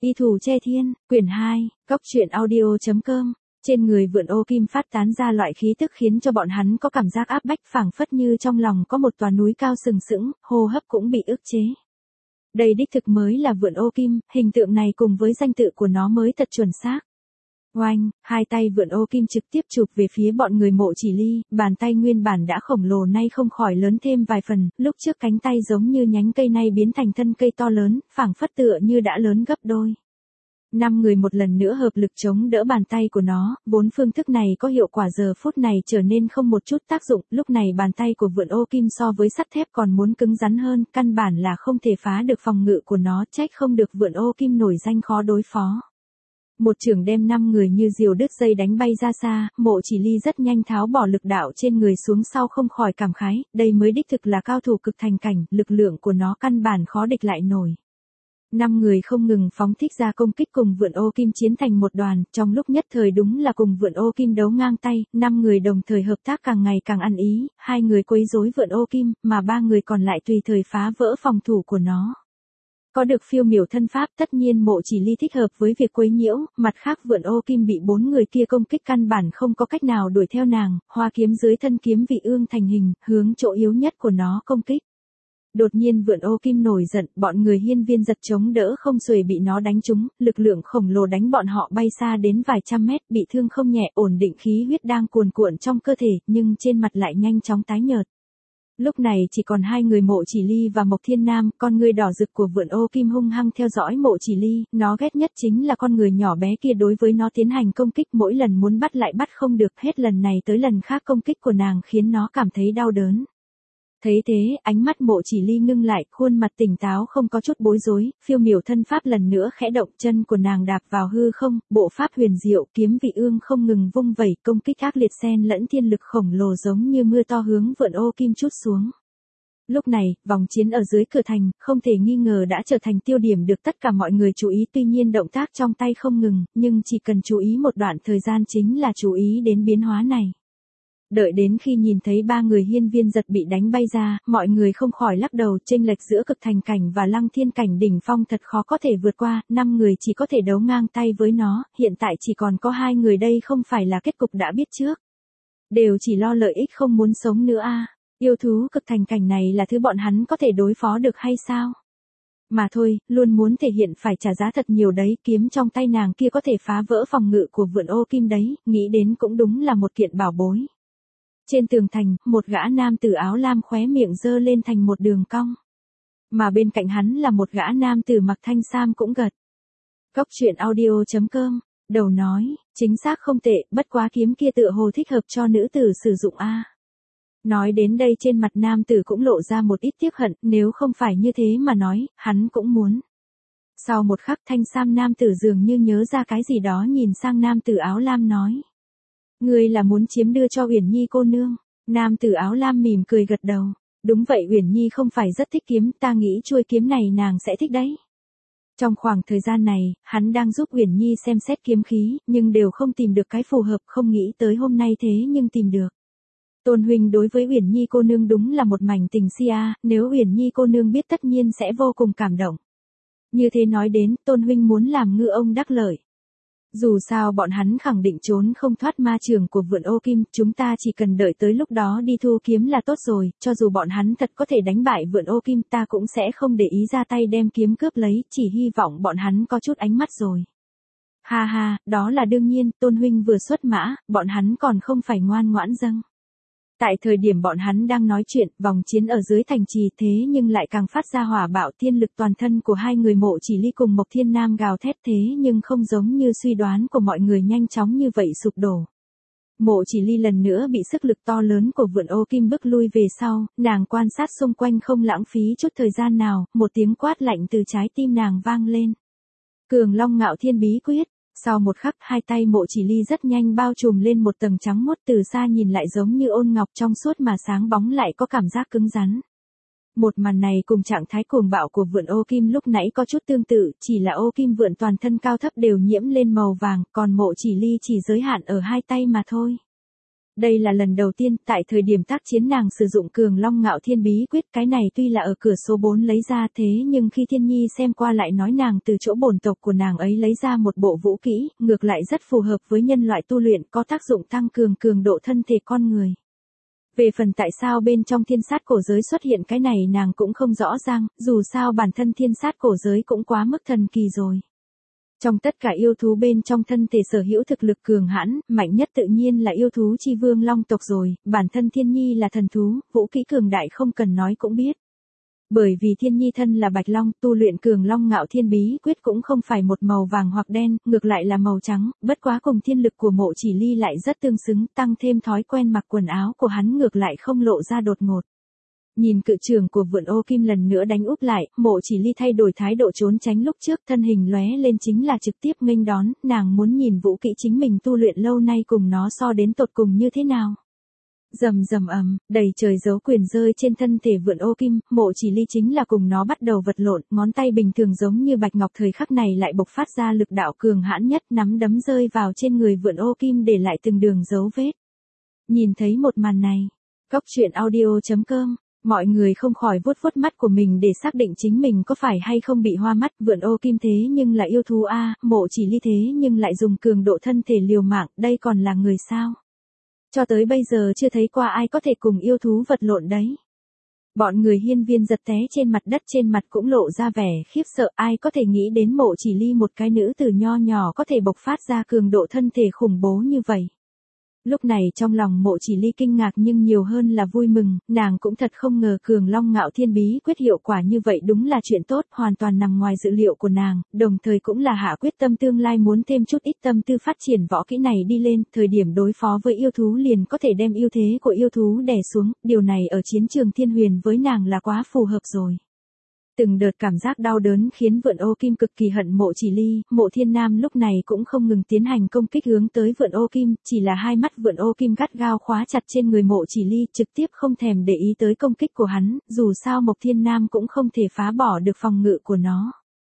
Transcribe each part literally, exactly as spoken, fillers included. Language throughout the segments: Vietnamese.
Y thủ che thiên, quyển hai, góc truyện audio chấm com. Trên người vượn ô kim phát tán ra loại khí tức khiến cho bọn hắn có cảm giác áp bách, phảng phất như trong lòng có một tòa núi cao sừng sững, hô hấp cũng bị ức chế. Đây đích thực mới là vượn ô kim, hình tượng này cùng với danh tự của nó mới thật chuẩn xác. Oanh, hai tay vượn ô kim trực tiếp chụp về phía bọn người Mộ Chỉ Ly, bàn tay nguyên bản đã khổng lồ nay không khỏi lớn thêm vài phần, lúc trước cánh tay giống như nhánh cây nay biến thành thân cây to lớn, phảng phất tựa như đã lớn gấp đôi. Năm người một lần nữa hợp lực chống đỡ bàn tay của nó, bốn phương thức này có hiệu quả giờ phút này trở nên không một chút tác dụng, lúc này bàn tay của vượn ô kim so với sắt thép còn muốn cứng rắn hơn, căn bản là không thể phá được phòng ngự của nó, trách không được vượn ô kim nổi danh khó đối phó. Một chưởng đem năm người như diều đứt dây đánh bay ra xa, Mộ Chỉ Ly rất nhanh tháo bỏ lực đạo trên người xuống sau không khỏi cảm khái, đây mới đích thực là cao thủ cực thành cảnh, lực lượng của nó căn bản khó địch lại nổi. Năm người không ngừng phóng thích ra công kích cùng vượn ô kim chiến thành một đoàn, trong lúc nhất thời đúng là cùng vượn ô kim đấu ngang tay, năm người đồng thời hợp tác càng ngày càng ăn ý, hai người quấy rối vượn ô kim, mà ba người còn lại tùy thời phá vỡ phòng thủ của nó. Có được phiêu miểu thân pháp tất nhiên Mộ Chỉ Ly thích hợp với việc quấy nhiễu, mặt khác vượn ô kim bị bốn người kia công kích căn bản không có cách nào đuổi theo nàng, hoa kiếm dưới thân kiếm vị ương thành hình, hướng chỗ yếu nhất của nó công kích. Đột nhiên vượn ô kim nổi giận, bọn người hiên viên giật chống đỡ không xuể bị nó đánh trúng, lực lượng khổng lồ đánh bọn họ bay xa đến vài trăm mét, bị thương không nhẹ, ổn định khí huyết đang cuồn cuộn trong cơ thể, nhưng trên mặt lại nhanh chóng tái nhợt. Lúc này chỉ còn hai người Mộ Chỉ Ly và Mộc Thiên Nam, con người đỏ rực của vượn ô kim hung hăng theo dõi Mộ Chỉ Ly, nó ghét nhất chính là con người nhỏ bé kia đối với nó tiến hành công kích, mỗi lần muốn bắt lại bắt không được, hết lần này tới lần khác công kích của nàng khiến nó cảm thấy đau đớn. Thấy thế, ánh mắt Mộ Chỉ Ly ngưng lại, khuôn mặt tỉnh táo không có chút bối rối, phiêu miểu thân pháp lần nữa khẽ động, chân của nàng đạp vào hư không, bộ pháp huyền diệu, kiếm vị ương không ngừng vung vẩy, công kích ác liệt xen lẫn thiên lực khổng lồ giống như mưa to hướng vượn ô kim trút xuống. Lúc này, vòng chiến ở dưới cửa thành, không thể nghi ngờ đã trở thành tiêu điểm được tất cả mọi người chú ý, tuy nhiên động tác trong tay không ngừng, nhưng chỉ cần chú ý một đoạn thời gian chính là chú ý đến biến hóa này. Đợi đến khi nhìn thấy ba người hiên viên giật bị đánh bay ra, mọi người không khỏi lắc đầu, chênh lệch giữa cực thành cảnh và lăng thiên cảnh đỉnh phong thật khó có thể vượt qua, năm người chỉ có thể đấu ngang tay với nó, hiện tại chỉ còn có hai người đây không phải là kết cục đã biết trước. Đều chỉ lo lợi ích không muốn sống nữa a. À. Yêu thú cực thành cảnh này là thứ bọn hắn có thể đối phó được hay sao? Mà thôi, luôn muốn thể hiện phải trả giá thật nhiều đấy, kiếm trong tay nàng kia có thể phá vỡ phòng ngự của vượn ô kim đấy, nghĩ đến cũng đúng là một kiện bảo bối. Trên tường thành, một gã nam tử áo lam khóe miệng giơ lên thành một đường cong. Mà bên cạnh hắn là một gã nam tử mặc thanh sam cũng gật. Góc truyện audio chấm com, đầu nói, chính xác không tệ, bất quá kiếm kia tựa hồ thích hợp cho nữ tử sử dụng a. Nói đến đây trên mặt nam tử cũng lộ ra một ít tiếc hận, nếu không phải như thế mà nói, hắn cũng muốn. Sau một khắc thanh sam nam tử dường như nhớ ra cái gì đó nhìn sang nam tử áo lam nói. Ngươi là muốn chiếm đưa cho Uyển Nhi cô nương. Nam tử áo lam mỉm cười gật đầu. Đúng vậy, Uyển Nhi không phải rất thích kiếm, ta nghĩ chuôi kiếm này nàng sẽ thích đấy. Trong khoảng thời gian này, hắn đang giúp Uyển Nhi xem xét kiếm khí, nhưng đều không tìm được cái phù hợp, không nghĩ tới hôm nay thế nhưng tìm được. Tôn huynh đối với Uyển Nhi cô nương đúng là một mảnh tình si a, nếu Uyển Nhi cô nương biết tất nhiên sẽ vô cùng cảm động. Như thế nói đến, Tôn huynh muốn làm ngư ông đắc lợi. Dù sao bọn hắn khẳng định trốn không thoát ma trường của vượn ô kim, chúng ta chỉ cần đợi tới lúc đó đi thu kiếm là tốt rồi, cho dù bọn hắn thật có thể đánh bại vượn ô kim ta cũng sẽ không để ý ra tay đem kiếm cướp lấy, chỉ hy vọng bọn hắn có chút ánh mắt rồi. Ha ha, đó là đương nhiên, Tôn huynh vừa xuất mã, bọn hắn còn không phải ngoan ngoãn dâng. Tại thời điểm bọn hắn đang nói chuyện, vòng chiến ở dưới thành trì thế nhưng lại càng phát ra hỏa bạo, thiên lực toàn thân của hai người Mộ Chỉ Ly cùng Mộc Thiên Nam gào thét thế nhưng không giống như suy đoán của mọi người nhanh chóng như vậy sụp đổ. Mộ Chỉ Ly lần nữa bị sức lực to lớn của vượn ô kim bức lui về sau, nàng quan sát xung quanh không lãng phí chút thời gian nào, một tiếng quát lạnh từ trái tim nàng vang lên. Cường Long Ngạo Thiên Bí Quyết. Sau một khắc hai tay Mộ Chỉ Ly rất nhanh bao trùm lên một tầng trắng muốt, từ xa nhìn lại giống như ôn ngọc trong suốt mà sáng bóng lại có cảm giác cứng rắn. Một màn này cùng trạng thái cuồng bạo của vượn ô kim lúc nãy có chút tương tự, chỉ là ô kim vượn toàn thân cao thấp đều nhiễm lên màu vàng, còn Mộ Chỉ Ly chỉ giới hạn ở hai tay mà thôi. Đây là lần đầu tiên tại thời điểm tác chiến nàng sử dụng Cường Long Ngạo Thiên bí quyết, cái này tuy là ở cửa số bốn lấy ra thế nhưng khi Thiên Nhi xem qua lại nói nàng từ chỗ bổn tộc của nàng ấy lấy ra một bộ vũ kỹ, ngược lại rất phù hợp với nhân loại tu luyện, có tác dụng tăng cường cường độ thân thể con người. Về phần tại sao bên trong thiên sát cổ giới xuất hiện cái này nàng cũng không rõ ràng, dù sao bản thân thiên sát cổ giới cũng quá mức thần kỳ rồi. Trong tất cả yêu thú bên trong thân thể sở hữu thực lực cường hãn, mạnh nhất tự nhiên là yêu thú chi vương long tộc rồi, bản thân Thiên Nhi là thần thú, vũ kỹ cường đại không cần nói cũng biết. Bởi vì Thiên Nhi thân là bạch long, tu luyện Cường Long Ngạo Thiên bí quyết cũng không phải một màu vàng hoặc đen, ngược lại là màu trắng, bất quá cùng thiên lực của Mộ Chỉ Ly lại rất tương xứng, tăng thêm thói quen mặc quần áo của hắn ngược lại không lộ ra đột ngột. Nhìn cự trường của Vượn Ô Kim lần nữa đánh úp lại, Mộ Chỉ Ly thay đổi thái độ trốn tránh lúc trước, thân hình lóe lên chính là trực tiếp nghênh đón, nàng muốn nhìn vũ kỹ chính mình tu luyện lâu nay cùng nó so đến tột cùng như thế nào. Rầm rầm ầm, đầy trời dấu quyền rơi trên thân thể Vượn Ô Kim, Mộ Chỉ Ly chính là cùng nó bắt đầu vật lộn, ngón tay bình thường giống như bạch ngọc thời khắc này lại bộc phát ra lực đạo cường hãn nhất, nắm đấm rơi vào trên người Vượn Ô Kim để lại từng đường dấu vết. Nhìn thấy một màn này, Cốc Truyện Audio chấm com, mọi người không khỏi vuốt vuốt mắt của mình để xác định chính mình có phải hay không bị hoa mắt. Vượn Ô Kim thế nhưng là yêu thú a, Mộ Chỉ Ly thế nhưng lại dùng cường độ thân thể liều mạng, đây còn là người sao? Cho tới bây giờ chưa thấy qua ai có thể cùng yêu thú vật lộn đấy. Bọn người hiên viên giật té trên mặt đất, trên mặt cũng lộ ra vẻ khiếp sợ, ai có thể nghĩ đến Mộ Chỉ Ly một cái nữ tử nho nhỏ có thể bộc phát ra cường độ thân thể khủng bố như vậy. Lúc này trong lòng Mộ Chỉ Ly kinh ngạc nhưng nhiều hơn là vui mừng, nàng cũng thật không ngờ Cường Long Ngạo Thiên bí quyết hiệu quả như vậy đúng là chuyện tốt, hoàn toàn nằm ngoài dự liệu của nàng, đồng thời cũng là hạ quyết tâm tương lai muốn thêm chút ít tâm tư phát triển võ kỹ này đi lên, thời điểm đối phó với yêu thú liền có thể đem ưu thế của yêu thú đè xuống, điều này ở chiến trường Thiên Huyền với nàng là quá phù hợp rồi. Từng đợt cảm giác đau đớn khiến Vượn Ô Kim cực kỳ hận Mộ Chỉ Ly, Mộ Thiên Nam lúc này cũng không ngừng tiến hành công kích hướng tới Vượn Ô Kim, chỉ là hai mắt Vượn Ô Kim gắt gao khóa chặt trên người Mộ Chỉ Ly, trực tiếp không thèm để ý tới công kích của hắn, dù sao Mộc Thiên Nam cũng không thể phá bỏ được phòng ngự của nó.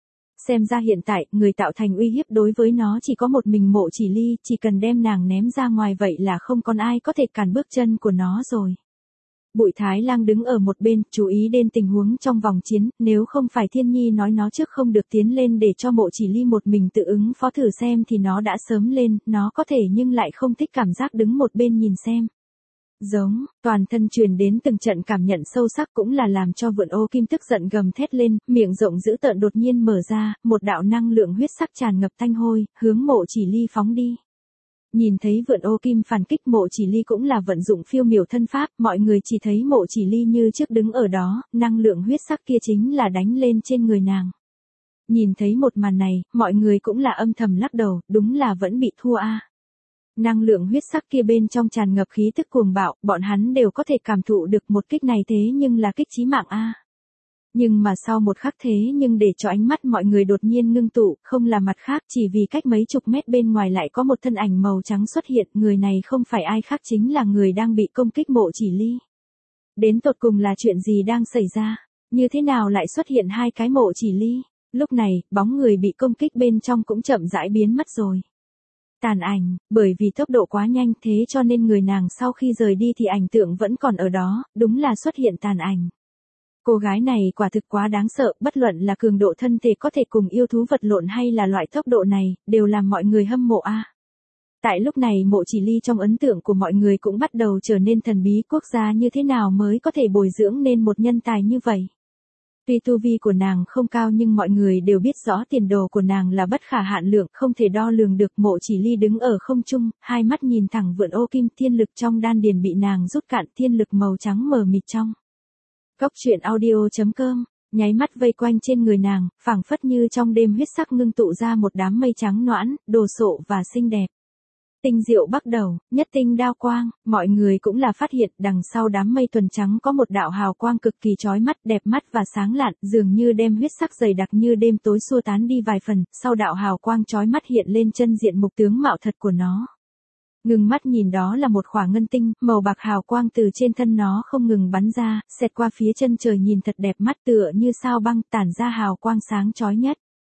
Xem ra hiện tại, người tạo thành uy hiếp đối với nó chỉ có một mình Mộ Chỉ Ly, chỉ cần đem nàng ném ra ngoài vậy là không còn ai có thể cản bước chân của nó rồi. Bụi Thái Lang đứng ở một bên, chú ý đến tình huống trong vòng chiến, nếu không phải Thiên Nhi nói nó trước không được tiến lên để cho Mộ Chỉ Ly một mình tự ứng phó thử xem thì nó đã sớm lên, nó có thể nhưng lại không thích cảm giác đứng một bên nhìn xem. Giống, toàn thân truyền đến từng trận cảm nhận sâu sắc cũng là làm cho Vượn Ô Kim tức giận gầm thét lên, miệng rộng dữ tợn đột nhiên mở ra, một đạo năng lượng huyết sắc tràn ngập thanh hôi, hướng Mộ Chỉ Ly phóng đi. Nhìn thấy Vượn Ô Kim phản kích, Mộ Chỉ Ly cũng là vận dụng phiêu miểu thân pháp, mọi người chỉ thấy Mộ Chỉ Ly như trước đứng ở đó, năng lượng huyết sắc kia chính là đánh lên trên người nàng. Nhìn thấy một màn này, mọi người cũng là âm thầm lắc đầu, đúng là vẫn bị thua a. Năng lượng huyết sắc kia bên trong tràn ngập khí tức cuồng bạo, bọn hắn đều có thể cảm thụ được một kích này thế nhưng là kích chí mạng a. Nhưng mà sau một khắc thế nhưng để cho ánh mắt mọi người đột nhiên ngưng tụ, không là mặt khác, chỉ vì cách mấy chục mét bên ngoài lại có một thân ảnh màu trắng xuất hiện, người này không phải ai khác chính là người đang bị công kích Mộ Chỉ Ly. Đến tột cùng là chuyện gì đang xảy ra? Như thế nào lại xuất hiện hai cái Mộ Chỉ Ly? Lúc này, bóng người bị công kích bên trong cũng chậm rãi biến mất rồi. Tàn ảnh, bởi vì tốc độ quá nhanh thế cho nên người nàng sau khi rời đi thì ảnh tượng vẫn còn ở đó, đúng là xuất hiện tàn ảnh. Cô gái này quả thực quá đáng sợ, bất luận là cường độ thân thể có thể cùng yêu thú vật lộn hay là loại tốc độ này, đều làm mọi người hâm mộ a. Tại lúc này Mộ Chỉ Ly trong ấn tượng của mọi người cũng bắt đầu trở nên thần bí, quốc gia như thế nào mới có thể bồi dưỡng nên một nhân tài như vậy. Tuy tu vi của nàng không cao nhưng mọi người đều biết rõ tiền đồ của nàng là bất khả hạn lượng, không thể đo lường được. Mộ Chỉ Ly đứng ở không trung, hai mắt nhìn thẳng Vượn Ô Kim, thiên lực trong đan điền bị nàng rút cạn, thiên lực màu trắng mờ mịt trong. Cốc Truyện Audio chấm com, nháy mắt vây quanh trên người nàng, phảng phất như trong đêm huyết sắc ngưng tụ ra một đám mây trắng noãn, đồ sộ và xinh đẹp. Tinh diệu bắt đầu, nhất tinh đao quang, mọi người cũng là phát hiện đằng sau đám mây tuần trắng có một đạo hào quang cực kỳ chói mắt, đẹp mắt và sáng lạn, dường như đem huyết sắc dày đặc như đêm tối xua tán đi vài phần, sau đạo hào quang chói mắt hiện lên chân diện mục tướng mạo thật của nó. Ngừng mắt nhìn đó là một khỏa ngân tinh, màu bạc hào quang từ trên thân nó không ngừng bắn ra, xẹt qua phía chân trời nhìn thật đẹp mắt tựa như sao băng tản ra hào quang sáng chói nhất.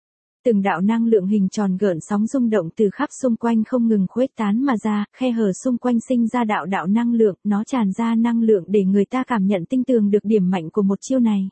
từng đạo năng lượng hình tròn gợn sóng rung động từ khắp xung quanh không ngừng khuếch tán mà ra, khe hở xung quanh sinh ra đạo đạo năng lượng, nó tràn ra năng lượng để người ta cảm nhận tinh tường được điểm mạnh của một chiêu này.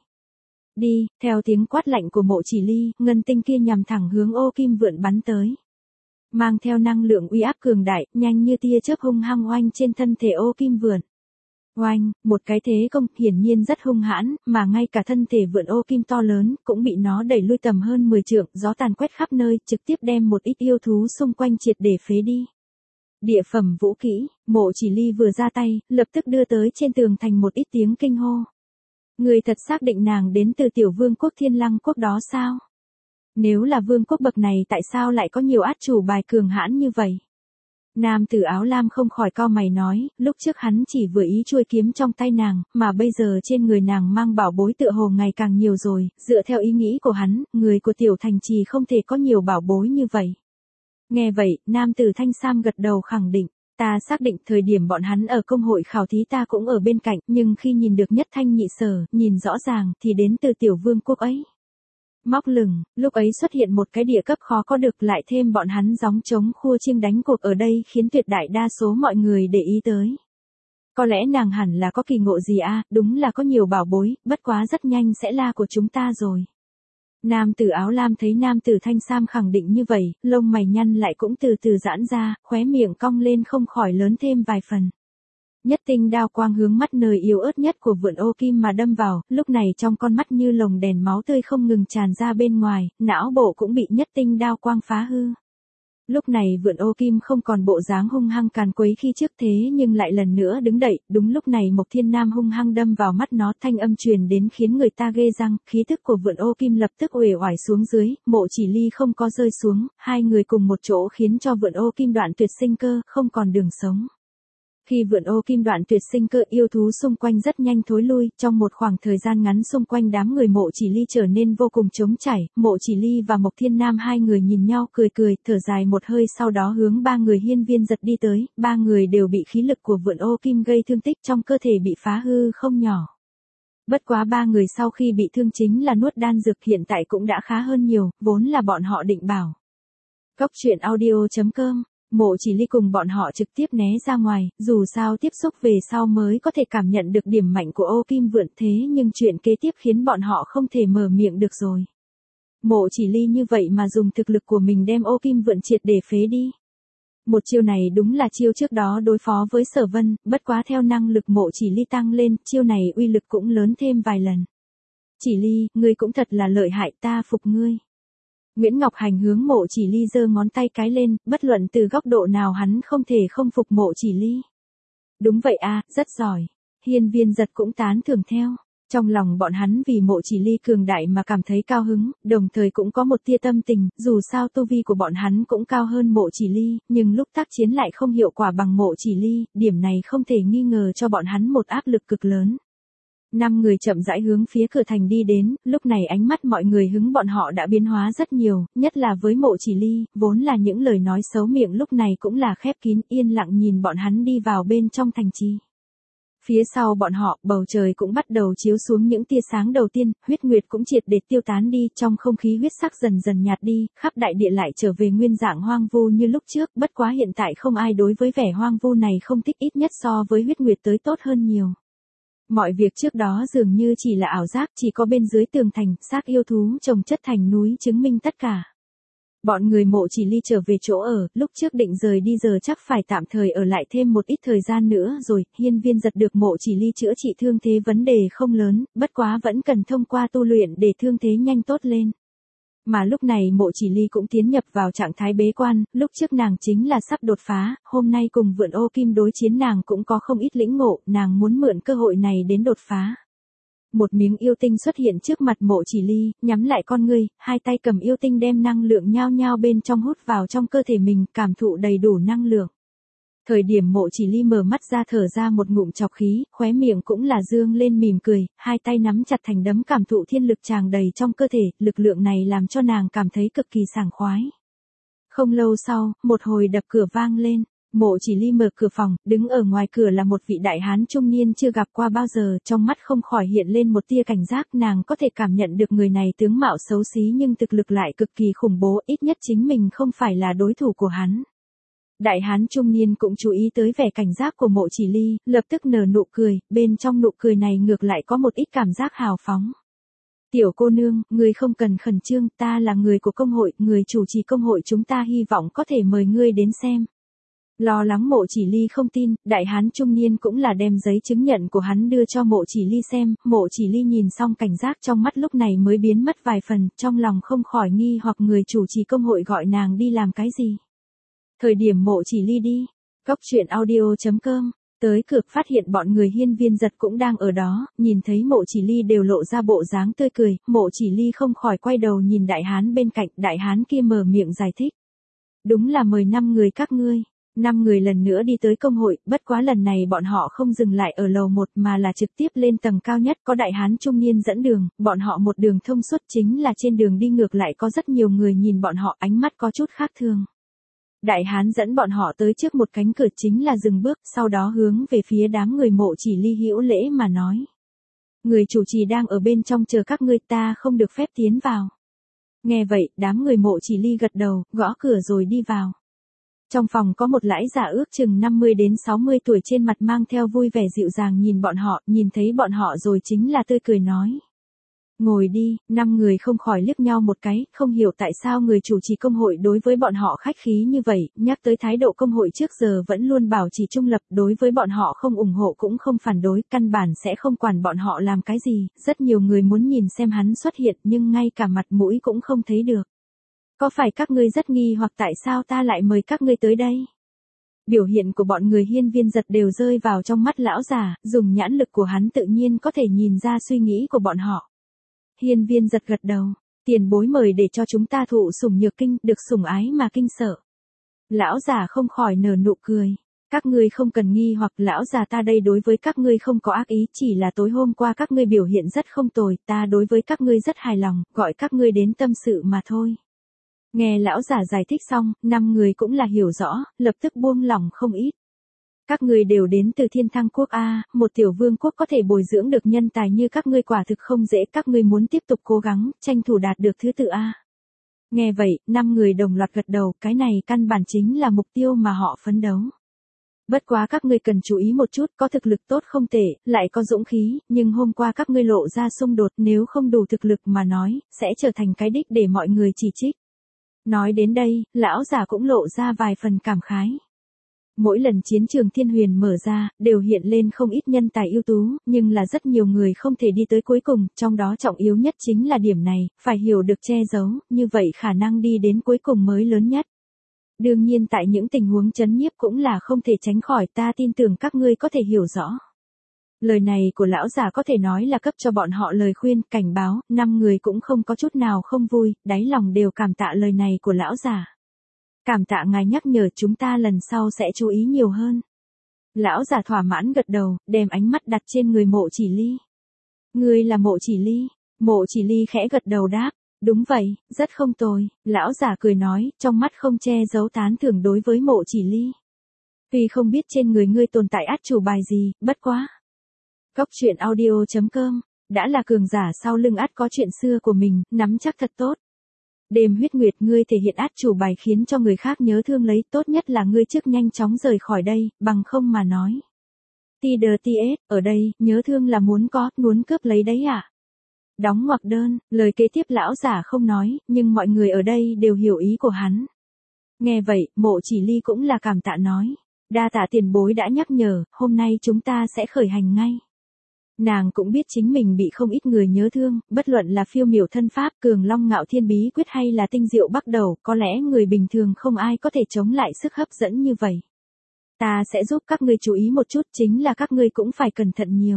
Đi, theo tiếng quát lạnh của Mộ Chỉ Ly, ngân tinh kia nhằm thẳng hướng ô kim vượn bắn tới. Mang theo năng lượng uy áp cường đại, nhanh như tia chớp hung hăng oanh trên thân thể ô kim vượn. Oanh, một cái thế công hiển nhiên rất hung hãn, mà ngay cả thân thể vượn ô kim to lớn, cũng bị nó đẩy lui tầm hơn mười trượng, gió tàn quét khắp nơi, trực tiếp đem một ít yêu thú xung quanh triệt để phế đi. Địa phẩm vũ kỹ, Mộ Chỉ Ly vừa ra tay, lập tức đưa tới trên tường thành một ít tiếng kinh hô. Người thật xác định nàng đến từ tiểu vương quốc Thiên Lăng quốc đó sao? Nếu là vương quốc bậc này tại sao lại có nhiều át chủ bài cường hãn như vậy? Nam tử áo lam không khỏi cau mày nói, lúc trước hắn chỉ vừa ý chuôi kiếm trong tay nàng, mà bây giờ trên người nàng mang bảo bối tựa hồ ngày càng nhiều rồi, dựa theo ý nghĩ của hắn, người của tiểu thành trì không thể có nhiều bảo bối như vậy. Nghe vậy, nam tử thanh sam gật đầu khẳng định, ta xác định thời điểm bọn hắn ở công hội khảo thí ta cũng ở bên cạnh, nhưng khi nhìn được nhất thanh nhị sở, nhìn rõ ràng, thì đến từ tiểu vương quốc ấy. Móc lừng, lúc ấy xuất hiện một cái địa cấp khó có được, lại thêm bọn hắn gióng trống khua chiêng đánh cuộc ở đây khiến tuyệt đại đa số mọi người để ý tới. Có lẽ nàng hẳn là có kỳ ngộ gì a, à, đúng là có nhiều bảo bối, bất quá rất nhanh sẽ là của chúng ta rồi. Nam tử áo lam thấy nam tử thanh sam khẳng định như vậy, lông mày nhăn lại cũng từ từ giãn ra, khóe miệng cong lên không khỏi lớn thêm vài phần. Nhất tinh đao quang hướng mắt nơi yếu ớt nhất của vượn ô kim mà đâm vào, lúc này trong con mắt như lồng đèn máu tươi không ngừng tràn ra bên ngoài, não bộ cũng bị nhất tinh đao quang phá hư. Lúc này vượn ô kim không còn bộ dáng hung hăng càn quấy khi trước thế nhưng lại lần nữa đứng đậy, đúng lúc này Mộc Thiên Nam hung hăng đâm vào mắt nó, thanh âm truyền đến khiến người ta ghê răng, khí tức của vượn ô kim lập tức uể oải xuống dưới, Mộ Chỉ Ly không có rơi xuống, hai người cùng một chỗ khiến cho vượn ô kim đoạn tuyệt sinh cơ, không còn đường sống. Khi vượn ô kim đoạn tuyệt sinh cơ, yêu thú xung quanh rất nhanh thối lui, trong một khoảng thời gian ngắn xung quanh đám người Mộ Chỉ Ly trở nên vô cùng trống trải, Mộ Chỉ Ly và Mộc Thiên Nam hai người nhìn nhau cười cười, thở dài một hơi sau đó hướng ba người hiên viên giật đi tới, ba người đều bị khí lực của vượn ô kim gây thương tích trong cơ thể bị phá hư không nhỏ. Bất quá ba người sau khi bị thương chính là nuốt đan dược hiện tại cũng đã khá hơn nhiều, vốn là bọn họ định bảo. Góc truyện audio chấm com Mộ Chỉ Ly cùng bọn họ trực tiếp né ra ngoài, dù sao tiếp xúc về sau mới có thể cảm nhận được điểm mạnh của ô kim vượn, thế nhưng chuyện kế tiếp khiến bọn họ không thể mở miệng được rồi. Mộ Chỉ Ly như vậy mà dùng thực lực của mình đem ô kim vượn triệt để phế đi. Một chiêu này đúng là chiêu trước đó đối phó với Sở Vân, bất quá theo năng lực Mộ Chỉ Ly tăng lên, chiêu này uy lực cũng lớn thêm vài lần. Chỉ Ly, ngươi cũng thật là lợi hại, ta phục ngươi. Nguyễn Ngọc Hành hướng Mộ Chỉ Ly giơ ngón tay cái lên, bất luận từ góc độ nào hắn không thể không phục Mộ Chỉ Ly. Đúng vậy a, rất giỏi. Hiên viên giật cũng tán thưởng theo. Trong lòng bọn hắn vì Mộ Chỉ Ly cường đại mà cảm thấy cao hứng, đồng thời cũng có một tia tâm tình, dù sao tu vi của bọn hắn cũng cao hơn Mộ Chỉ Ly, nhưng lúc tác chiến lại không hiệu quả bằng Mộ Chỉ Ly, điểm này không thể nghi ngờ cho bọn hắn một áp lực cực lớn. Năm người chậm rãi hướng phía cửa thành đi đến, lúc này ánh mắt mọi người hứng bọn họ đã biến hóa rất nhiều, nhất là với Mộ Chỉ Ly, vốn là những lời nói xấu miệng lúc này cũng là khép kín, yên lặng nhìn bọn hắn đi vào bên trong thành trì. Phía sau bọn họ, bầu trời cũng bắt đầu chiếu xuống những tia sáng đầu tiên, huyết nguyệt cũng triệt để tiêu tán đi, trong không khí huyết sắc dần dần nhạt đi, khắp đại địa lại trở về nguyên dạng hoang vu như lúc trước, bất quá hiện tại không ai đối với vẻ hoang vu này không thích, ít nhất so với huyết nguyệt tới tốt hơn nhiều. Mọi việc trước đó dường như chỉ là ảo giác, chỉ có bên dưới tường thành, xác yêu thú chồng chất thành núi chứng minh tất cả. Bọn người Mộ Chỉ Ly trở về chỗ ở, lúc trước định rời đi giờ chắc phải tạm thời ở lại thêm một ít thời gian nữa rồi, hiên viên giật được Mộ Chỉ Ly chữa trị thương thế vấn đề không lớn, bất quá vẫn cần thông qua tu luyện để thương thế nhanh tốt lên. Mà lúc này Mộ Chỉ Ly cũng tiến nhập vào trạng thái bế quan, lúc trước nàng chính là sắp đột phá, hôm nay cùng vượn ô kim đối chiến nàng cũng có không ít lĩnh ngộ, nàng muốn mượn cơ hội này đến đột phá. Một miếng yêu tinh xuất hiện trước mặt Mộ Chỉ Ly, nhắm lại con ngươi, hai tay cầm yêu tinh đem năng lượng nhao nhao bên trong hút vào trong cơ thể mình, cảm thụ đầy đủ năng lượng. Thời điểm Mộ Chỉ Ly mở mắt ra thở ra một ngụm trọc khí, khóe miệng cũng là dương lên mỉm cười, hai tay nắm chặt thành đấm cảm thụ thiên lực tràn đầy trong cơ thể, lực lượng này làm cho nàng cảm thấy cực kỳ sảng khoái. Không lâu sau, một hồi đập cửa vang lên. Mộ Chỉ Ly mở cửa phòng, đứng ở ngoài cửa là một vị đại hán trung niên chưa gặp qua bao giờ, trong mắt không khỏi hiện lên một tia cảnh giác, nàng có thể cảm nhận được người này tướng mạo xấu xí nhưng thực lực lại cực kỳ khủng bố, ít nhất chính mình không phải là đối thủ của hắn. Đại hán trung niên cũng chú ý tới vẻ cảnh giác của Mộ Chỉ Ly, lập tức nở nụ cười, bên trong nụ cười này ngược lại có một ít cảm giác hào phóng. Tiểu cô nương, người không cần khẩn trương, ta là người của công hội, người chủ trì công hội chúng ta hy vọng có thể mời ngươi đến xem. Lo lắng Mộ Chỉ Ly không tin, đại hán trung niên cũng là đem giấy chứng nhận của hắn đưa cho Mộ Chỉ Ly xem, Mộ Chỉ Ly nhìn xong cảnh giác trong mắt lúc này mới biến mất vài phần, trong lòng không khỏi nghi hoặc người chủ trì công hội gọi nàng đi làm cái gì. Thời điểm Mộ Chỉ Ly đi, Cốc Truyện Audio chấm com, tới cửa phát hiện bọn người Hiên Viên Giật cũng đang ở đó, nhìn thấy Mộ Chỉ Ly đều lộ ra bộ dáng tươi cười, Mộ Chỉ Ly không khỏi quay đầu nhìn đại hán bên cạnh, đại hán kia mở miệng giải thích. Đúng là mời năm người các ngươi. Năm người lần nữa đi tới công hội, bất quá lần này bọn họ không dừng lại ở lầu một mà là trực tiếp lên tầng cao nhất, có đại hán trung niên dẫn đường, bọn họ một đường thông suốt, chính là trên đường đi ngược lại có rất nhiều người nhìn bọn họ, ánh mắt có chút khác thường. Đại hán dẫn bọn họ tới trước một cánh cửa, chính là dừng bước, sau đó hướng về phía đám người Mộ Chỉ Ly hữu lễ mà nói. Người chủ trì đang ở bên trong chờ các ngươi, ta không được phép tiến vào. Nghe vậy, đám người Mộ Chỉ Ly gật đầu, gõ cửa rồi đi vào. Trong phòng có một lãi giả ước chừng năm mươi đến sáu mươi tuổi, trên mặt mang theo vui vẻ dịu dàng nhìn bọn họ, nhìn thấy bọn họ rồi chính là tươi cười nói. Ngồi đi, năm người không khỏi liếc nhau một cái, không hiểu tại sao người chủ trì công hội đối với bọn họ khách khí như vậy, nhắc tới thái độ công hội trước giờ vẫn luôn bảo trì trung lập, đối với bọn họ không ủng hộ cũng không phản đối, căn bản sẽ không quản bọn họ làm cái gì, rất nhiều người muốn nhìn xem hắn xuất hiện nhưng ngay cả mặt mũi cũng không thấy được. Có phải các ngươi rất nghi hoặc tại sao ta lại mời các ngươi tới đây? Biểu hiện của bọn người Hiên Viên Giật đều rơi vào trong mắt lão già, dùng nhãn lực của hắn tự nhiên có thể nhìn ra suy nghĩ của bọn họ. Hiên Viên Giật gật đầu, tiền bối mời để cho chúng ta thụ sủng nhược kinh, được sủng ái mà kinh sợ. Lão già không khỏi nở nụ cười. Các ngươi không cần nghi hoặc, lão già ta đây đối với các ngươi không có ác ý, chỉ là tối hôm qua các ngươi biểu hiện rất không tồi, ta đối với các ngươi rất hài lòng, gọi các ngươi đến tâm sự mà thôi. Nghe lão giả giải thích xong, năm người cũng là hiểu rõ, lập tức buông lỏng không ít. Các ngươi đều đến từ Thiên Thăng Quốc A, một tiểu vương quốc có thể bồi dưỡng được nhân tài như các ngươi quả thực không dễ, các ngươi muốn tiếp tục cố gắng, tranh thủ đạt được thứ tự A. Nghe vậy, năm người đồng loạt gật đầu, cái này căn bản chính là mục tiêu mà họ phấn đấu. Bất quá các ngươi cần chú ý một chút, có thực lực tốt không tệ, lại có dũng khí, nhưng hôm qua các ngươi lộ ra xung đột, nếu không đủ thực lực mà nói, sẽ trở thành cái đích để mọi người chỉ trích. Nói đến đây, lão giả cũng lộ ra vài phần cảm khái. Mỗi lần chiến trường Thiên Huyền mở ra, đều hiện lên không ít nhân tài ưu tú, nhưng là rất nhiều người không thể đi tới cuối cùng, trong đó trọng yếu nhất chính là điểm này, phải hiểu được che giấu, như vậy khả năng đi đến cuối cùng mới lớn nhất. Đương nhiên tại những tình huống chấn nhiếp cũng là không thể tránh khỏi, ta tin tưởng các ngươi có thể hiểu rõ. Lời này của lão già có thể nói là cấp cho bọn họ lời khuyên, cảnh báo, năm người cũng không có chút nào không vui, đáy lòng đều cảm tạ lời này của lão già. Cảm tạ ngài nhắc nhở, chúng ta lần sau sẽ chú ý nhiều hơn. Lão già thỏa mãn gật đầu, đem ánh mắt đặt trên người Mộ Chỉ Ly. Ngươi là Mộ Chỉ Ly? Mộ Chỉ Ly khẽ gật đầu đáp, đúng vậy, rất không tồi, lão già cười nói, trong mắt không che giấu tán thưởng đối với Mộ Chỉ Ly. Tuy không biết trên người ngươi tồn tại át chủ bài gì, bất quá. Cốc Truyện Audio chấm com, đã là cường giả sau lưng át có chuyện xưa của mình, nắm chắc thật tốt. Đêm huyết nguyệt, ngươi thể hiện át chủ bài khiến cho người khác nhớ thương lấy, tốt nhất là ngươi trước nhanh chóng rời khỏi đây, bằng không mà nói. tê đê tê ét, ở đây, nhớ thương là muốn có, muốn cướp lấy đấy à? Đóng ngoặc đơn, lời kế tiếp lão giả không nói, nhưng mọi người ở đây đều hiểu ý của hắn. Nghe vậy, Mộ Chỉ Ly cũng là cảm tạ nói. Đa tạ tiền bối đã nhắc nhở, hôm nay chúng ta sẽ khởi hành ngay. Nàng cũng biết chính mình bị không ít người nhớ thương, bất luận là phiêu miểu thân pháp, cường long ngạo thiên bí quyết hay là tinh diệu bắt đầu, có lẽ người bình thường không ai có thể chống lại sức hấp dẫn như vậy. Ta sẽ giúp các ngươi chú ý một chút, chính là các ngươi cũng phải cẩn thận nhiều.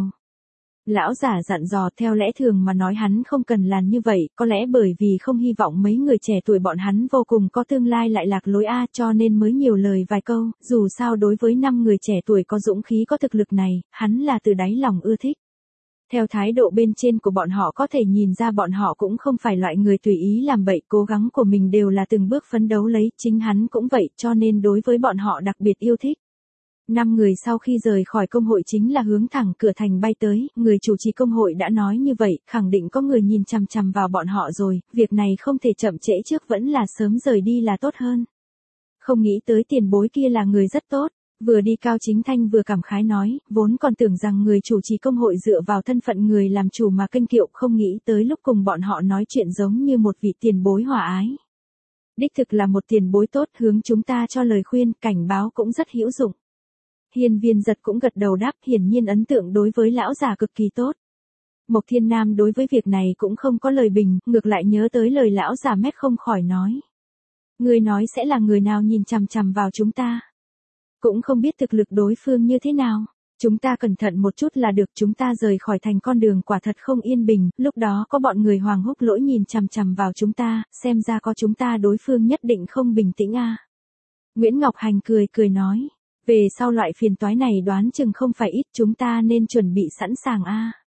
Lão giả dặn dò, theo lẽ thường mà nói hắn không cần làm như vậy, có lẽ bởi vì không hy vọng mấy người trẻ tuổi bọn hắn vô cùng có tương lai lại lạc lối A, cho nên mới nhiều lời vài câu, dù sao đối với năm người trẻ tuổi có dũng khí có thực lực này, hắn là từ đáy lòng ưa thích. Theo thái độ bên trên của bọn họ có thể nhìn ra bọn họ cũng không phải loại người tùy ý làm bậy, cố gắng của mình đều là từng bước phấn đấu lấy, chính hắn cũng vậy, cho nên đối với bọn họ đặc biệt yêu thích. Năm người sau khi rời khỏi công hội chính là hướng thẳng cửa thành bay tới, người chủ trì công hội đã nói như vậy, khẳng định có người nhìn chằm chằm vào bọn họ rồi, việc này không thể chậm trễ trước, vẫn là sớm rời đi là tốt hơn. Không nghĩ tới tiền bối kia là người rất tốt. Vừa đi Cao Chính Thanh vừa cảm khái nói, vốn còn tưởng rằng người chủ trì công hội dựa vào thân phận người làm chủ mà kênh kiệu, không nghĩ tới lúc cùng bọn họ nói chuyện giống như một vị tiền bối hòa ái. Đích thực là một tiền bối tốt, hướng chúng ta cho lời khuyên, cảnh báo cũng rất hữu dụng. Hiên Viên Giật cũng gật đầu đáp, hiển nhiên ấn tượng đối với lão già cực kỳ tốt. Mộc Thiên Nam đối với việc này cũng không có lời bình, ngược lại nhớ tới lời lão già mét không khỏi nói. Người nói sẽ là người nào nhìn chằm chằm vào chúng ta. Cũng không biết thực lực đối phương như thế nào. Chúng ta cẩn thận một chút là được, chúng ta rời khỏi thành con đường quả thật không yên bình, lúc đó có bọn người Hoàng Húc Lỗi nhìn chằm chằm vào chúng ta, xem ra có chúng ta đối phương nhất định không bình tĩnh a. À. Nguyễn Ngọc Hành cười cười nói, về sau loại phiền toái này đoán chừng không phải ít, chúng ta nên chuẩn bị sẵn sàng a. À.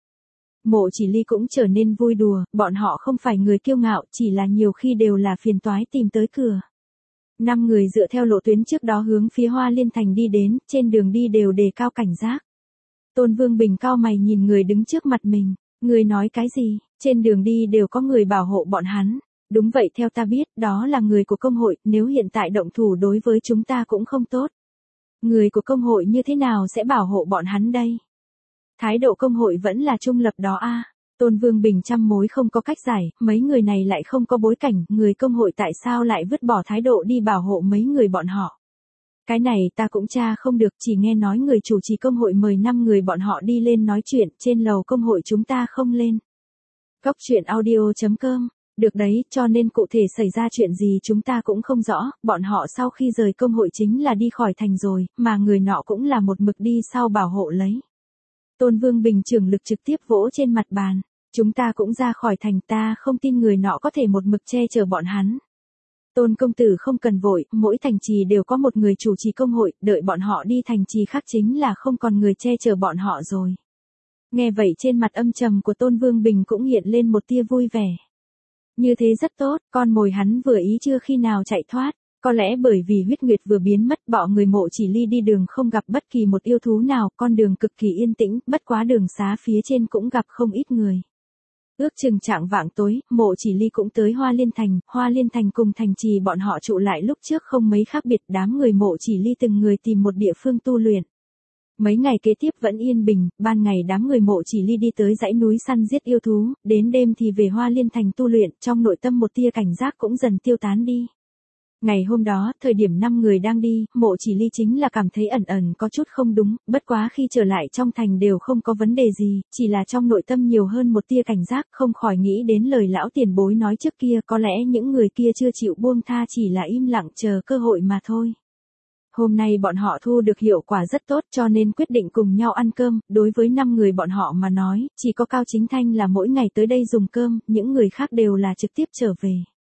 Mộ Chỉ Ly cũng trở nên vui đùa, bọn họ không phải người kiêu ngạo, chỉ là nhiều khi đều là phiền toái tìm tới cửa. Năm người dựa theo lộ tuyến trước đó hướng phía Hoa Liên Thành đi đến, trên đường đi đều đề cao cảnh giác. Tôn Vương Bình cao mày nhìn người đứng trước mặt mình, người nói cái gì, trên đường đi đều có người bảo hộ bọn hắn. Đúng vậy, theo ta biết, đó là người của công hội, nếu hiện tại động thủ đối với chúng ta cũng không tốt. Người của công hội như thế nào sẽ bảo hộ bọn hắn đây? Thái độ công hội vẫn là trung lập đó a. À. Tôn Vương Bình trăm mối không có cách giải, mấy người này lại không có bối cảnh, người công hội tại sao lại vứt bỏ thái độ đi bảo hộ mấy người bọn họ. Cái này ta cũng tra không được, chỉ nghe nói người chủ trì công hội mời năm người bọn họ đi lên nói chuyện, trên lầu công hội chúng ta không lên. Góc truyện audio chấm com, được đấy, cho nên cụ thể xảy ra chuyện gì chúng ta cũng không rõ, bọn họ sau khi rời công hội chính là đi khỏi thành rồi, mà người nọ cũng là một mực đi sau bảo hộ lấy. Tôn Vương Bình trưởng lực trực tiếp vỗ trên mặt bàn. Chúng ta cũng ra khỏi thành, ta không tin người nọ có thể một mực che chở bọn hắn. Tôn công tử không cần vội, mỗi thành trì đều có một người chủ trì công hội, đợi bọn họ đi thành trì khác chính là không còn người che chở bọn họ rồi. Nghe vậy trên mặt âm trầm của Tôn Vương Bình cũng hiện lên một tia vui vẻ. Như thế rất tốt, con mồi hắn vừa ý chưa khi nào chạy thoát. Có lẽ bởi vì huyết nguyệt vừa biến mất, bỏ người Mộ Chỉ Ly đi đường không gặp bất kỳ một yêu thú nào, con đường cực kỳ yên tĩnh, bất quá đường xá phía trên cũng gặp không ít người. Ước chừng trạng vạng tối, Mộ Chỉ Ly cũng tới Hoa Liên Thành, Hoa Liên Thành cùng thành trì bọn họ trụ lại lúc trước không mấy khác biệt, đám người Mộ Chỉ Ly từng người tìm một địa phương tu luyện. Mấy ngày kế tiếp vẫn yên bình, ban ngày đám người Mộ Chỉ Ly đi tới dãy núi săn giết yêu thú, đến đêm thì về Hoa Liên Thành tu luyện, trong nội tâm một tia cảnh giác cũng dần tiêu tán đi. Ngày hôm đó, thời điểm năm người đang đi, Mộ Chỉ Ly chính là cảm thấy ẩn ẩn có chút không đúng, bất quá khi trở lại trong thành đều không có vấn đề gì, chỉ là trong nội tâm nhiều hơn một tia cảnh giác, không khỏi nghĩ đến lời lão tiền bối nói trước kia, có lẽ những người kia chưa chịu buông tha chỉ là im lặng chờ cơ hội mà thôi. Hôm nay bọn họ thu được hiệu quả rất tốt cho nên quyết định cùng nhau ăn cơm, đối với năm người bọn họ mà nói, chỉ có Cao Chính Thanh là mỗi ngày tới đây dùng cơm, những người khác đều là trực tiếp trở về.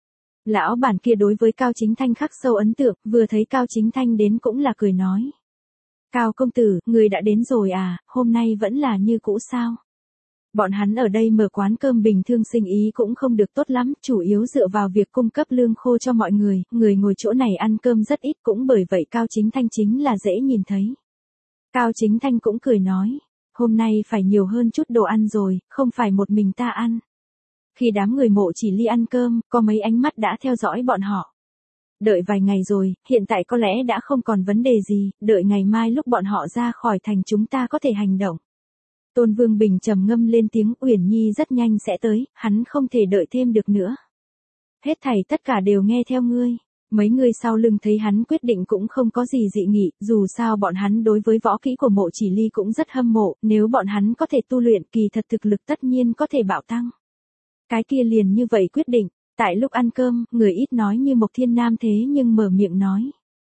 Lão bản kia đối với Cao Chính Thanh khắc sâu ấn tượng, vừa thấy Cao Chính Thanh đến cũng là cười nói. Cao công tử, người đã đến rồi à, hôm nay vẫn là như cũ sao? Bọn hắn ở đây mở quán cơm bình thường sinh ý cũng không được tốt lắm, chủ yếu dựa vào việc cung cấp lương khô cho mọi người, người ngồi chỗ này ăn cơm rất ít cũng bởi vậy Cao Chính Thanh chính là dễ nhìn thấy. Cao Chính Thanh cũng cười nói, hôm nay phải nhiều hơn chút đồ ăn rồi, không phải một mình ta ăn. Khi đám người Mộ Chỉ Ly ăn cơm, có mấy ánh mắt đã theo dõi bọn họ. Đợi vài ngày rồi, hiện tại có lẽ đã không còn vấn đề gì, đợi ngày mai lúc bọn họ ra khỏi thành chúng ta có thể hành động. Tôn Vương Bình trầm ngâm lên tiếng, Uyển Nhi rất nhanh sẽ tới, hắn không thể đợi thêm được nữa. Hết thảy tất cả đều nghe theo ngươi. Mấy người sau lưng thấy hắn quyết định cũng không có gì dị nghị, dù sao bọn hắn đối với võ kỹ của Mộ Chỉ Ly cũng rất hâm mộ, nếu bọn hắn có thể tu luyện kỳ thật thực lực tất nhiên có thể bạo tăng. Cái kia liền như vậy quyết định, tại lúc ăn cơm, người ít nói như Mộc Thiên Nam thế nhưng mở miệng nói.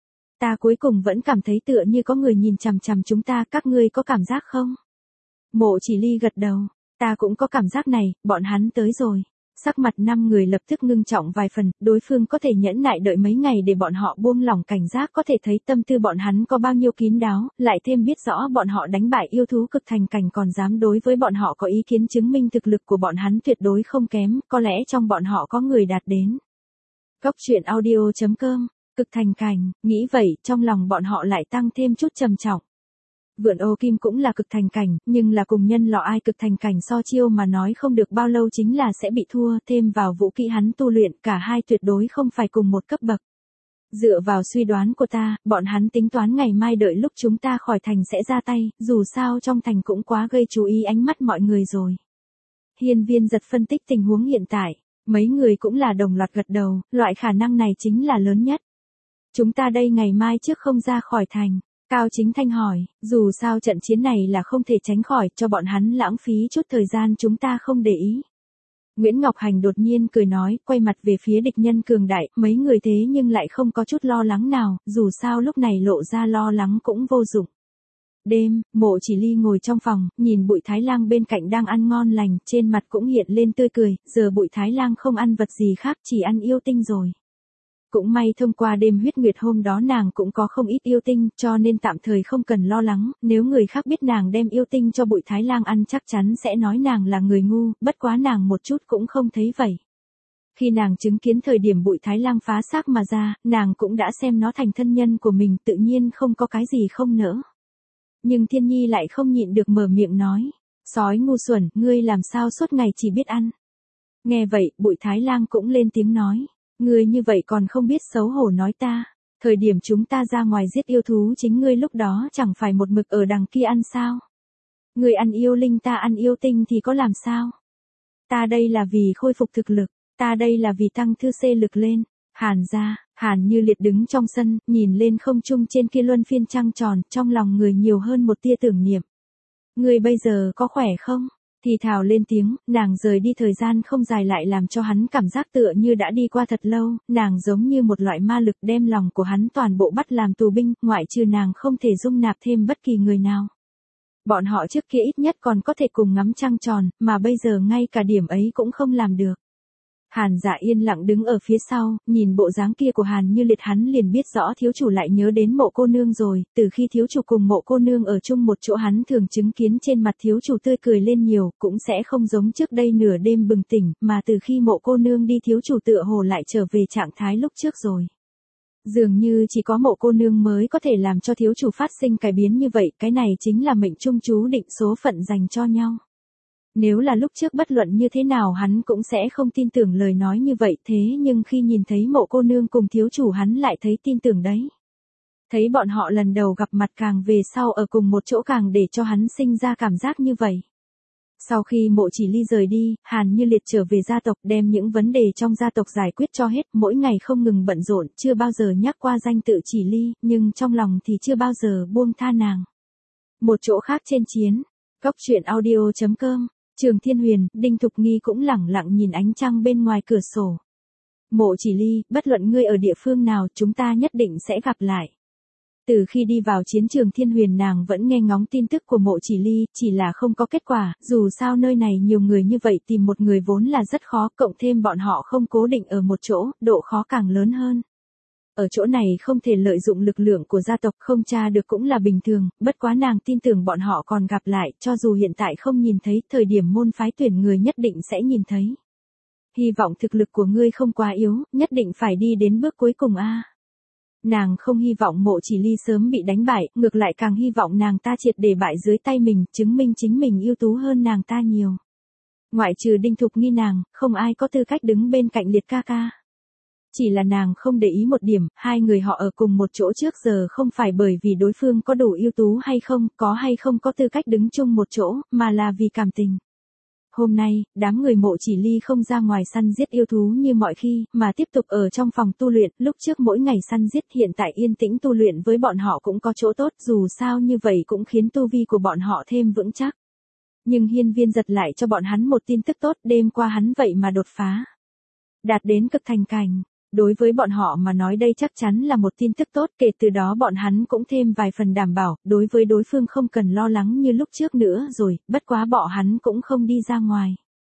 Ta cuối cùng vẫn cảm thấy tựa như có người nhìn chằm chằm chúng ta, các ngươi có cảm giác không? Mộ Chỉ Ly gật đầu, ta cũng có cảm giác này, bọn hắn tới rồi. Sắc mặt năm người lập tức ngưng trọng vài phần, đối phương có thể nhẫn nại đợi mấy ngày để bọn họ buông lỏng cảnh giác, có thể thấy tâm tư bọn hắn có bao nhiêu kín đáo, lại thêm biết rõ bọn họ đánh bại yêu thú cực thành cảnh còn dám đối với bọn họ có ý kiến chứng minh thực lực của bọn hắn tuyệt đối không kém, có lẽ trong bọn họ có người đạt đến. Góc truyện audio chấm com, cực thành cảnh, nghĩ vậy, trong lòng bọn họ lại tăng thêm chút trầm trọng. Vượn ô kim cũng là cực thành cảnh, nhưng là cùng nhân lọ ai cực thành cảnh so chiêu mà nói không được bao lâu chính là sẽ bị thua, thêm vào vũ kỹ hắn tu luyện, cả hai tuyệt đối không phải cùng một cấp bậc. Dựa vào suy đoán của ta, bọn hắn tính toán ngày mai đợi lúc chúng ta khỏi thành sẽ ra tay, dù sao trong thành cũng quá gây chú ý ánh mắt mọi người rồi. Hiên Viên Giật phân tích tình huống hiện tại, mấy người cũng là đồng loạt gật đầu, loại khả năng này chính là lớn nhất. Chúng ta đây ngày mai trước không ra khỏi thành. Cao Chính Thanh hỏi, dù sao trận chiến này là không thể tránh khỏi, cho bọn hắn lãng phí chút thời gian chúng ta không để ý. Nguyễn Ngọc Hành đột nhiên cười nói, quay mặt về phía địch nhân cường đại, mấy người thế nhưng lại không có chút lo lắng nào, dù sao lúc này lộ ra lo lắng cũng vô dụng. Đêm, Mộ Chỉ Ly ngồi trong phòng, nhìn Bụi Thái Lang bên cạnh đang ăn ngon lành, trên mặt cũng hiện lên tươi cười, giờ Bụi Thái Lang không ăn vật gì khác, chỉ ăn yêu tinh rồi. Cũng may thông qua đêm huyết nguyệt hôm đó nàng cũng có không ít yêu tinh, cho nên tạm thời không cần lo lắng, nếu người khác biết nàng đem yêu tinh cho Bụi Thái Lang ăn chắc chắn sẽ nói nàng là người ngu, bất quá nàng một chút cũng không thấy vậy. Khi nàng chứng kiến thời điểm Bụi Thái Lang phá xác mà ra, nàng cũng đã xem nó thành thân nhân của mình, tự nhiên không có cái gì không nỡ. Nhưng Thiên Nhi lại không nhịn được mở miệng nói, sói ngu xuẩn, ngươi làm sao suốt ngày chỉ biết ăn. Nghe vậy, Bụi Thái Lang cũng lên tiếng nói. Ngươi như vậy còn không biết xấu hổ nói ta, thời điểm chúng ta ra ngoài giết yêu thú chính ngươi lúc đó chẳng phải một mực ở đằng kia ăn sao. Ngươi ăn yêu linh ta ăn yêu tinh thì có làm sao. Ta đây là vì khôi phục thực lực, ta đây là vì tăng thư xê lực lên. Hàn ra, Hàn Như Liệt đứng trong sân, nhìn lên không trung trên kia luân phiên trăng tròn, trong lòng người nhiều hơn một tia tưởng niệm. Ngươi bây giờ có khỏe không? Thì thào lên tiếng, nàng rời đi thời gian không dài lại làm cho hắn cảm giác tựa như đã đi qua thật lâu, nàng giống như một loại ma lực đem lòng của hắn toàn bộ bắt làm tù binh, ngoại trừ nàng không thể dung nạp thêm bất kỳ người nào. Bọn họ trước kia ít nhất còn có thể cùng ngắm trăng tròn, mà bây giờ ngay cả điểm ấy cũng không làm được. Hàn Dạ yên lặng đứng ở phía sau, nhìn bộ dáng kia của Hàn Như Liệt hắn liền biết rõ thiếu chủ lại nhớ đến Mộ cô nương rồi, từ khi thiếu chủ cùng Mộ cô nương ở chung một chỗ hắn thường chứng kiến trên mặt thiếu chủ tươi cười lên nhiều, cũng sẽ không giống trước đây nửa đêm bừng tỉnh, mà từ khi Mộ cô nương đi thiếu chủ tựa hồ lại trở về trạng thái lúc trước rồi. Dường như chỉ có Mộ cô nương mới có thể làm cho thiếu chủ phát sinh cải biến như vậy, cái này chính là mệnh trung chú định số phận dành cho nhau. Nếu là lúc trước bất luận như thế nào hắn cũng sẽ không tin tưởng lời nói như vậy, thế nhưng khi nhìn thấy Mộ cô nương cùng thiếu chủ hắn lại thấy tin tưởng đấy. Thấy bọn họ lần đầu gặp mặt càng về sau ở cùng một chỗ càng để cho hắn sinh ra cảm giác như vậy. Sau khi Mộ Chỉ Ly rời đi, Hàn Như Liệt trở về gia tộc đem những vấn đề trong gia tộc giải quyết cho hết, mỗi ngày không ngừng bận rộn, chưa bao giờ nhắc qua danh tự Chỉ Ly, nhưng trong lòng thì chưa bao giờ buông tha nàng. Một chỗ khác trên chiến, góc truyện audio chấm com. Trường Thiên Huyền, Đinh Thục Nghi cũng lẳng lặng nhìn ánh trăng bên ngoài cửa sổ. Mộ Chỉ Ly, bất luận ngươi ở địa phương nào chúng ta nhất định sẽ gặp lại. Từ khi đi vào chiến trường Thiên Huyền nàng vẫn nghe ngóng tin tức của Mộ Chỉ Ly, chỉ là không có kết quả, dù sao nơi này nhiều người như vậy tìm một người vốn là rất khó, cộng thêm bọn họ không cố định ở một chỗ, độ khó càng lớn hơn. Ở chỗ này không thể lợi dụng lực lượng của gia tộc không tra được cũng là bình thường, bất quá nàng tin tưởng bọn họ còn gặp lại, cho dù hiện tại không nhìn thấy, thời điểm môn phái tuyển người nhất định sẽ nhìn thấy. Hy vọng thực lực của ngươi không quá yếu, nhất định phải đi đến bước cuối cùng a. Nàng không hy vọng Mộ Chỉ Ly sớm bị đánh bại, ngược lại càng hy vọng nàng ta triệt để bại dưới tay mình, chứng minh chính mình ưu tú hơn nàng ta nhiều. Ngoại trừ Đinh Thục Nghi nàng, không ai có tư cách đứng bên cạnh Liệt ca ca. Chỉ là nàng không để ý một điểm, hai người họ ở cùng một chỗ trước giờ không phải bởi vì đối phương có đủ ưu tú hay không, có hay không có tư cách đứng chung một chỗ, mà là vì cảm tình. Hôm nay, đám người Mộ Chỉ Ly không ra ngoài săn giết yêu thú như mọi khi, mà tiếp tục ở trong phòng tu luyện, lúc trước mỗi ngày săn giết hiện tại yên tĩnh tu luyện với bọn họ cũng có chỗ tốt, dù sao như vậy cũng khiến tu vi của bọn họ thêm vững chắc. Nhưng Hiên Viên Giật lại cho bọn hắn một tin tức tốt, đêm qua hắn vậy mà đột phá. Đạt đến cực thành cảnh. Đối với bọn họ mà nói đây chắc chắn là một tin tức tốt, kể từ đó bọn hắn cũng thêm vài phần đảm bảo, đối với đối phương không cần lo lắng như lúc trước nữa rồi, bất quá bọn hắn cũng không đi ra ngoài.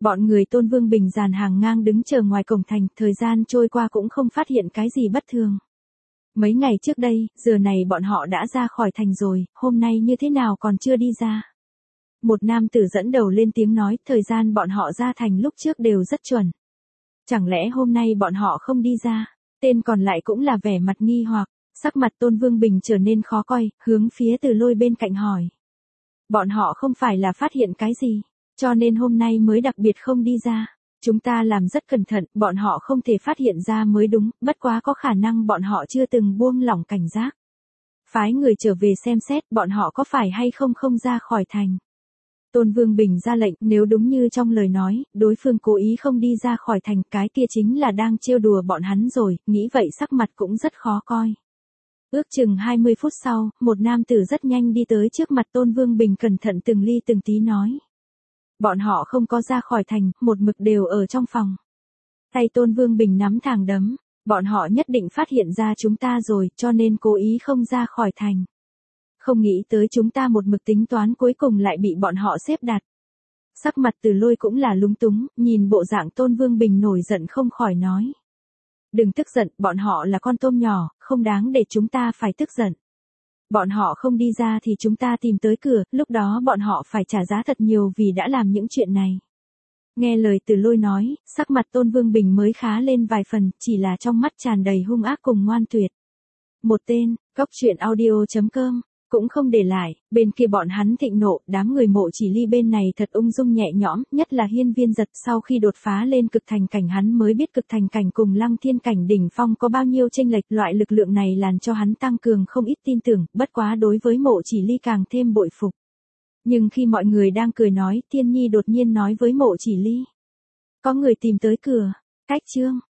Bọn người Tôn Vương Bình dàn hàng ngang đứng chờ ngoài cổng thành, thời gian trôi qua cũng không phát hiện cái gì bất thường. Mấy ngày trước đây, giờ này bọn họ đã ra khỏi thành rồi, hôm nay như thế nào còn chưa đi ra. Một nam tử dẫn đầu lên tiếng nói, thời gian bọn họ ra thành lúc trước đều rất chuẩn. Chẳng lẽ hôm nay bọn họ không đi ra? Tên còn lại cũng là vẻ mặt nghi hoặc, sắc mặt Tôn Vương Bình trở nên khó coi, hướng phía Từ Lôi bên cạnh hỏi. Bọn họ không phải là phát hiện cái gì, cho nên hôm nay mới đặc biệt không đi ra. Chúng ta làm rất cẩn thận, bọn họ không thể phát hiện ra mới đúng, bất quá có khả năng bọn họ chưa từng buông lỏng cảnh giác. Phái người trở về xem xét bọn họ có phải hay không không ra khỏi thành. Tôn Vương Bình ra lệnh, nếu đúng như trong lời nói, đối phương cố ý không đi ra khỏi thành, cái kia chính là đang trêu đùa bọn hắn rồi, nghĩ vậy sắc mặt cũng rất khó coi. Ước chừng hai mươi phút sau, một nam tử rất nhanh đi tới trước mặt Tôn Vương Bình cẩn thận từng ly từng tí nói. Bọn họ không có ra khỏi thành, một mực đều ở trong phòng. Tay Tôn Vương Bình nắm thẳng đấm, bọn họ nhất định phát hiện ra chúng ta rồi, cho nên cố ý không ra khỏi thành. Không nghĩ tới chúng ta một mực tính toán cuối cùng lại bị bọn họ xếp đặt. Sắc mặt Từ Lôi cũng là lúng túng, nhìn bộ dạng Tôn Vương Bình nổi giận không khỏi nói. Đừng tức giận, bọn họ là con tôm nhỏ, không đáng để chúng ta phải tức giận. Bọn họ không đi ra thì chúng ta tìm tới cửa, lúc đó bọn họ phải trả giá thật nhiều vì đã làm những chuyện này. Nghe lời Từ Lôi nói, sắc mặt Tôn Vương Bình mới khá lên vài phần, chỉ là trong mắt tràn đầy hung ác cùng ngoan tuyệt. Một tên, cóc truyện audio chấm com, cũng không để lại, bên kia bọn hắn thịnh nộ, đám người Mộ Chỉ Ly bên này thật ung dung nhẹ nhõm, nhất là Hiên Viên Giật sau khi đột phá lên cực thành cảnh hắn mới biết cực thành cảnh cùng Lăng Thiên cảnh đỉnh phong có bao nhiêu chênh lệch, loại lực lượng này làm cho hắn tăng cường không ít tin tưởng, bất quá đối với Mộ Chỉ Ly càng thêm bội phục. Nhưng khi mọi người đang cười nói, Tiên Nhi đột nhiên nói với Mộ Chỉ Ly. Có người tìm tới cửa, cách chương.